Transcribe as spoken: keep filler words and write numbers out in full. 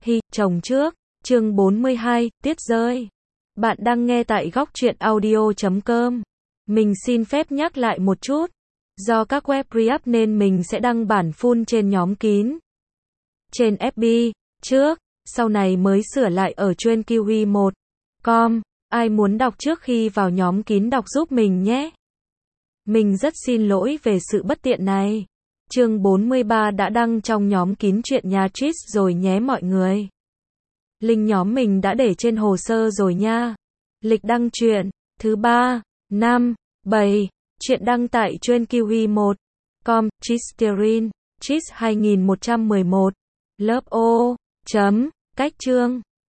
Hi, chồng trước, chương bốn mươi hai, Tuyết rơi. Bạn đang nghe tại góc truyện audio chấm com. Mình xin phép nhắc lại một chút. Do các web re-up nên mình sẽ đăng bản full trên nhóm kín. Trên ép bê, trước, sau này mới sửa lại ở chuyên kiwi một chấm com. Ai muốn đọc trước khi vào nhóm kín đọc giúp mình nhé. Mình rất xin lỗi về sự bất tiện này. Chương bốn mươi ba đã đăng trong nhóm kín chuyện nhà Trish rồi nhé mọi người. Link nhóm mình đã để trên hồ sơ rồi nha. Lịch đăng truyện thứ ba, năm, bảy. Chuyện đăng tại chuyên kiwi một chấm com. Chisterin, Trish hai nghìn một trăm mười một. Lớp O. Chấm. Cách chương.